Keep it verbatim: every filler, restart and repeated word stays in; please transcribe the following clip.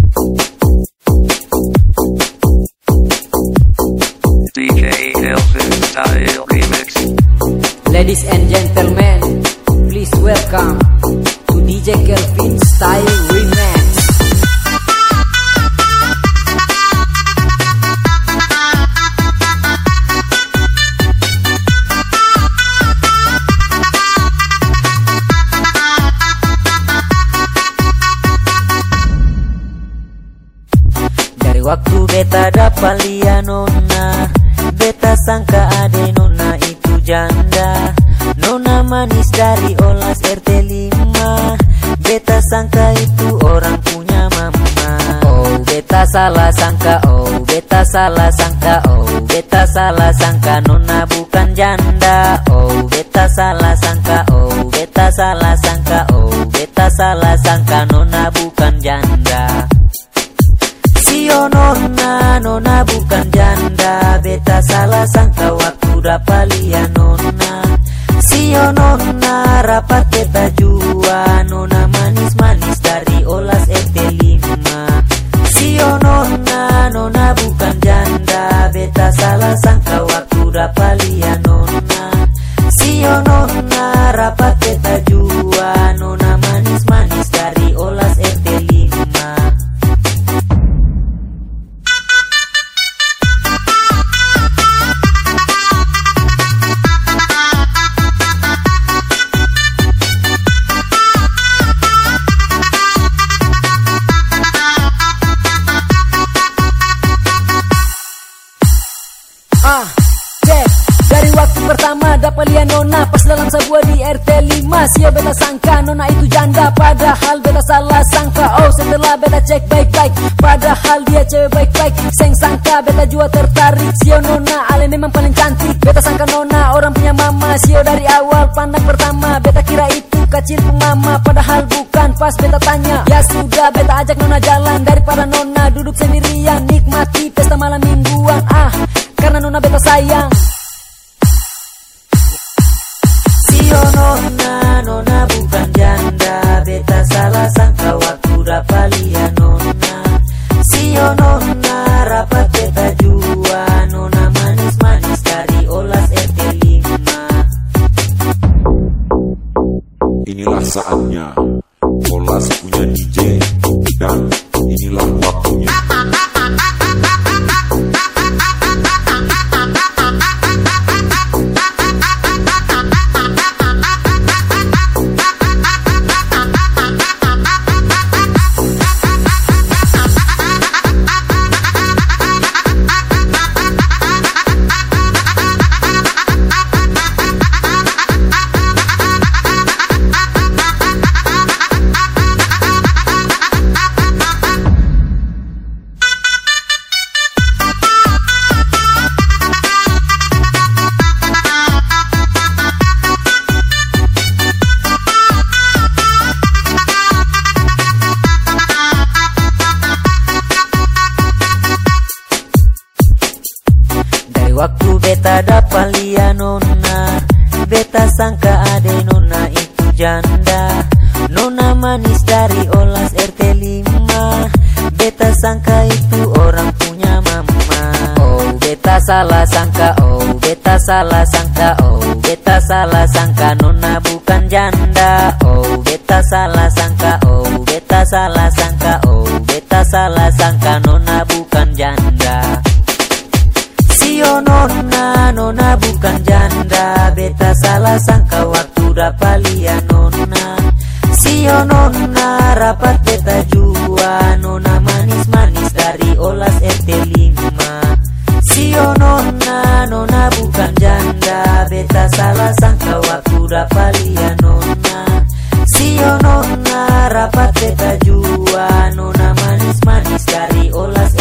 D J Kelvin Style Remix. Ladies and gentlemen, please welcome to D J Kelvin Style Remix. Dari waktu beta dapat liat nona, beta sangka ade nona itu janda. Nona manis dari Olas R T lima, beta sangka itu orang punya mama. Oh beta salah sangka, oh beta salah sangka, oh beta salah sangka nona bukan janda. Oh beta salah sangka, oh beta salah sangka, oh beta salah sangka nona bukan janda. Sio nona, nona bukan janda, beta salah sangka waktu dapat liat nona. Sio nona, rapat beta jua, nona manis-manis dari Olas R T lima. Sio nona, nona bukan janda, beta salah sangka waktu dapat liat nona. Sio nona, rapat beta jua, nona manis-manis dari Olas R T lima. Ah, cek dari waktu pertama dapat liat nona pas dalam sebuah di R T lima. Sio beta sangka nona itu janda, padahal beta salah sangka. Oh setelah beta cek baik-baik, padahal dia cewek baik-baik. Seng sangka beta juga tertarik, sio nona ale memang paling cantik. Beta sangka nona orang punya mama, sio dari awal pandang pertama beta kira itu kecil mama, padahal bukan. Pas beta tanya, ya sudah beta ajak nona jalan, daripada nona duduk sendirian nikmati pesta malam mingguan. Ah, karena nona beta sayang. Sio nona, nona bukan janda, beta salah sangka waktu dapat liat nona. Sio nona, rapat beta jua, nona manis-manis dari Olas R T lima. Inilah saatnya Olas punya D J, dan inilah waktunya. Waktu beta dapat liat nona, beta sangka ade nona itu janda. Nona manis dari Olas R T lima, beta sangka itu orang punya mama. Oh beta salah sangka, oh beta salah sangka, oh beta salah sangka nona bukan janda. Oh beta salah sangka, oh beta salah sangka, oh beta salah sangka nona bukan janda. Sio nona, nona bukan janda, beta salah sangka waktu dapat liat nona. Sio nona, rapat beta jua, nona manis-manis dari Olas R T lima. Sio nona, nona bukan janda, beta salah sangka waktu dapat liat nona. Sio nona, rapat beta jua, nona manis-manis dari Olas